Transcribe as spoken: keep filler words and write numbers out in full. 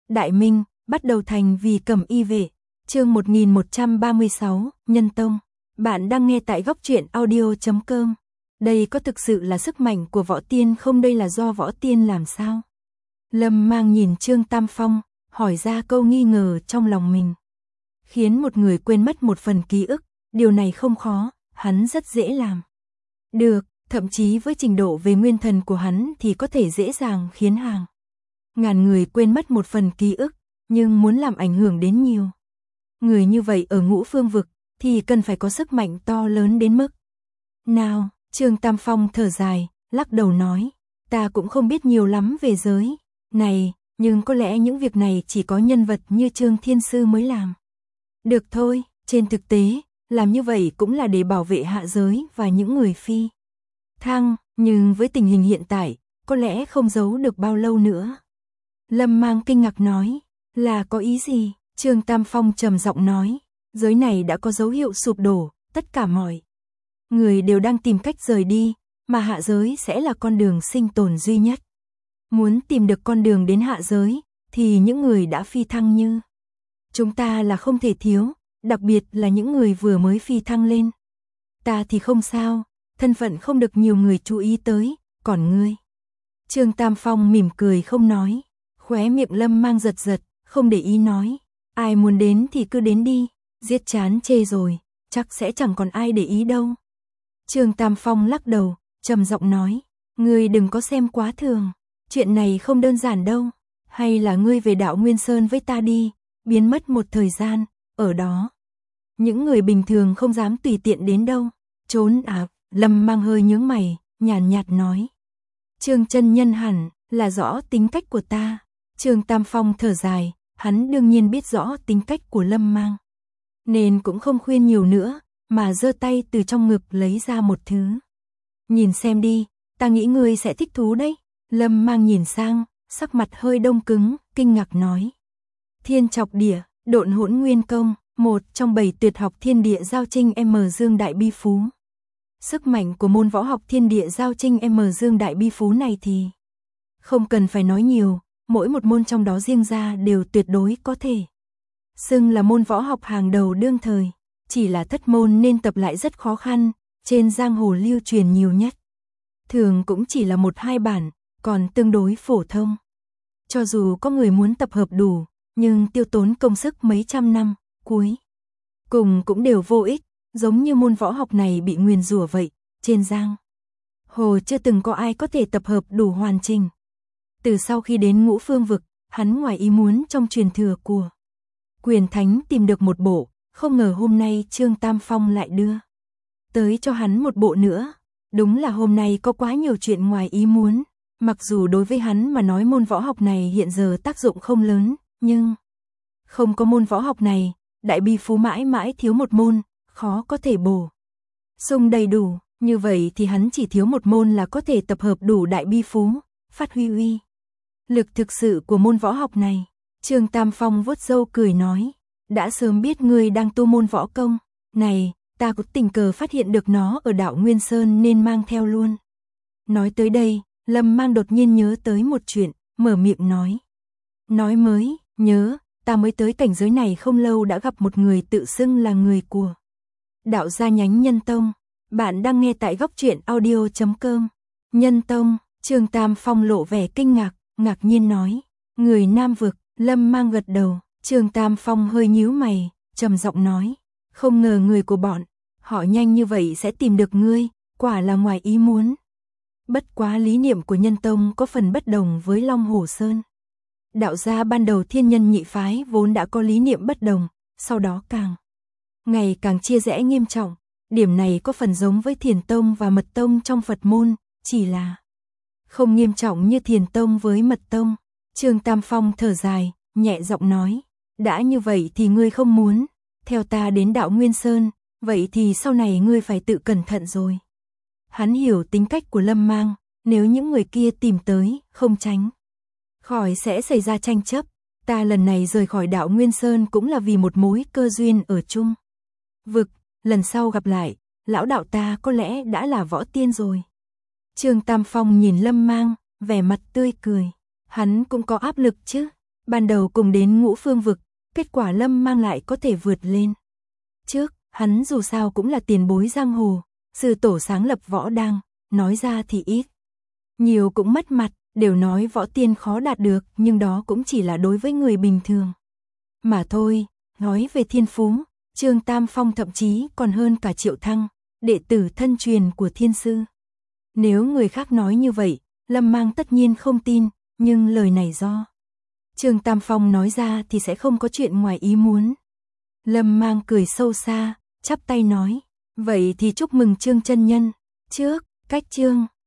Đại Minh, bắt đầu thành vì Cẩm Y vệ. Chương một nghìn một trăm ba mươi sáu, Nhân Tông. Bạn đang nghe tại góc truyện audio chấm com. Đây có thực sự là sức mạnh của Võ Tiên không, đây là do Võ Tiên làm sao? Lâm Mang nhìn Trương Tam Phong, hỏi ra câu nghi ngờ trong lòng mình. Khiến một người quên mất một phần ký ức, điều này không khó, hắn rất dễ làm. Được, thậm chí với trình độ về nguyên thần của hắn thì có thể dễ dàng khiến hàng ngàn người quên mất một phần ký ức, nhưng muốn làm ảnh hưởng đến nhiều người như vậy ở Ngũ Phương vực thì cần phải có sức mạnh to lớn đến mức nào. Trương Tam Phong thở dài, lắc đầu nói, ta cũng không biết nhiều lắm về giới này, nhưng có lẽ những việc này chỉ có nhân vật như Trương Thiên Sư mới làm được thôi. Trên thực tế, làm như vậy cũng là để bảo vệ hạ giới và những người phi thăng, nhưng với tình hình hiện tại, có lẽ không giấu được bao lâu nữa. Lâm Mang kinh ngạc nói, là có ý gì? Trương Tam Phong trầm giọng nói, giới này đã có dấu hiệu sụp đổ, tất cả mọi người đều đang tìm cách rời đi, mà hạ giới sẽ là con đường sinh tồn duy nhất. Muốn tìm được con đường đến hạ giới, thì những người đã phi thăng như chúng ta là không thể thiếu, đặc biệt là những người vừa mới phi thăng lên. Ta thì không sao, thân phận không được nhiều người chú ý tới, còn ngươi? Trương Tam Phong mỉm cười không nói, khóe miệng Lâm Mang giật giật, không để ý nói, ai muốn đến thì cứ đến đi, giết chán chê rồi, chắc sẽ chẳng còn ai để ý đâu. Trương Tam Phong lắc đầu, trầm giọng nói, ngươi đừng có xem quá thường, chuyện này không đơn giản đâu, hay là ngươi về đạo Nguyên Sơn với ta đi, biến mất một thời gian, ở đó những người bình thường không dám tùy tiện đến đâu. Trốn à? Lâm Mang hơi nhướng mày, nhàn nhạt, nhạt nói, Trương chân nhân hẳn là rõ tính cách của ta. Trương Tam Phong thở dài, hắn đương nhiên biết rõ tính cách của Lâm Mang, nên cũng không khuyên nhiều nữa, mà giơ tay từ trong ngực lấy ra một thứ. Nhìn xem đi, ta nghĩ ngươi sẽ thích thú đấy. Lâm Mang nhìn sang, sắc mặt hơi đông cứng, kinh ngạc nói, Thiên Trọc Địa, Độn Hỗn Nguyên Công, một trong bảy tuyệt học thiên địa giao trinh M Dương Đại Bi Phú. Sức mạnh của môn võ học thiên địa giao trinh M Dương Đại Bi Phú này thì không cần phải nói nhiều, mỗi một môn trong đó riêng ra đều tuyệt đối có thể xưng là môn võ học hàng đầu đương thời, chỉ là thất môn nên tập lại rất khó khăn, trên giang hồ lưu truyền nhiều nhất thường cũng chỉ là một hai bản, còn tương đối phổ thông. Cho dù có người muốn tập hợp đủ, nhưng tiêu tốn công sức mấy trăm năm, cuối cùng cũng đều vô ích, giống như môn võ học này bị nguyền rủa vậy, trên giang hồ chưa từng có ai có thể tập hợp đủ hoàn chỉnh. Từ sau khi đến Ngũ Phương vực, hắn ngoài ý muốn trong truyền thừa của Quyền Thánh tìm được một bộ, không ngờ hôm nay Trương Tam Phong lại đưa tới cho hắn một bộ nữa. Đúng là hôm nay có quá nhiều chuyện ngoài ý muốn, mặc dù đối với hắn mà nói môn võ học này hiện giờ tác dụng không lớn, nhưng không có môn võ học này, Đại Bi Phú mãi mãi thiếu một môn, khó có thể bổ sung đầy đủ, như vậy thì hắn chỉ thiếu một môn là có thể tập hợp đủ Đại Bi Phú, phát huy uy lực thực sự của môn võ học này. Trương Tam Phong vuốt râu cười nói, đã sớm biết ngươi đang tu môn võ công này, ta cũng tình cờ phát hiện được nó ở đạo Nguyên Sơn nên mang theo luôn. Nói tới đây, Lâm Mang đột nhiên nhớ tới một chuyện, mở miệng nói. Nói mới, nhớ, ta mới tới cảnh giới này không lâu đã gặp một người tự xưng là người của đạo gia nhánh Nhân Tông. Bạn đang nghe tại góc truyện audio chấm com. Nhân Tông, Trương Tam Phong lộ vẻ kinh ngạc, ngạc nhiên nói, người Nam vực. Lâm Mang gật đầu, Trương Tam Phong hơi nhíu mày, trầm giọng nói, không ngờ người của bọn họ nhanh như vậy sẽ tìm được ngươi, quả là ngoài ý muốn. Bất quá lý niệm của Nhân Tông có phần bất đồng với Long Hồ Sơn. Đạo gia ban đầu Thiên Nhân Nhị Phái vốn đã có lý niệm bất đồng, sau đó càng ngày càng chia rẽ nghiêm trọng. Điểm này có phần giống với Thiền Tông và Mật Tông trong Phật môn, chỉ là không nghiêm trọng như Thiền Tông với Mật Tông. Trương Tam Phong thở dài, nhẹ giọng nói, đã như vậy thì ngươi không muốn theo ta đến đạo Nguyên Sơn, vậy thì sau này ngươi phải tự cẩn thận rồi. Hắn hiểu tính cách của Lâm Mang, nếu những người kia tìm tới, không tránh khỏi sẽ xảy ra tranh chấp. Ta lần này rời khỏi đạo Nguyên Sơn cũng là vì một mối cơ duyên ở chung vực, lần sau gặp lại, lão đạo ta có lẽ đã là Võ Tiên rồi. Trương Tam Phong nhìn Lâm Mang, vẻ mặt tươi cười, hắn cũng có áp lực chứ. Ban đầu cùng đến Ngũ Phương vực, kết quả Lâm Mang lại có thể vượt lên. Trước, hắn dù sao cũng là tiền bối giang hồ, sư tổ sáng lập võ đang, nói ra thì ít. Nhiều cũng mất mặt, đều nói võ tiên khó đạt được, nhưng đó cũng chỉ là đối với người bình thường. Mà thôi, nói về thiên phú, Trương Tam Phong thậm chí còn hơn cả Triệu Thăng, đệ tử thân truyền của thiên sư. Nếu người khác nói như vậy, Lâm Mang tất nhiên không tin, nhưng lời này do Trương Tam Phong nói ra thì sẽ không có chuyện ngoài ý muốn. Lâm Mang cười sâu xa, chắp tay nói, vậy thì chúc mừng Trương chân nhân. Trước, cách Trương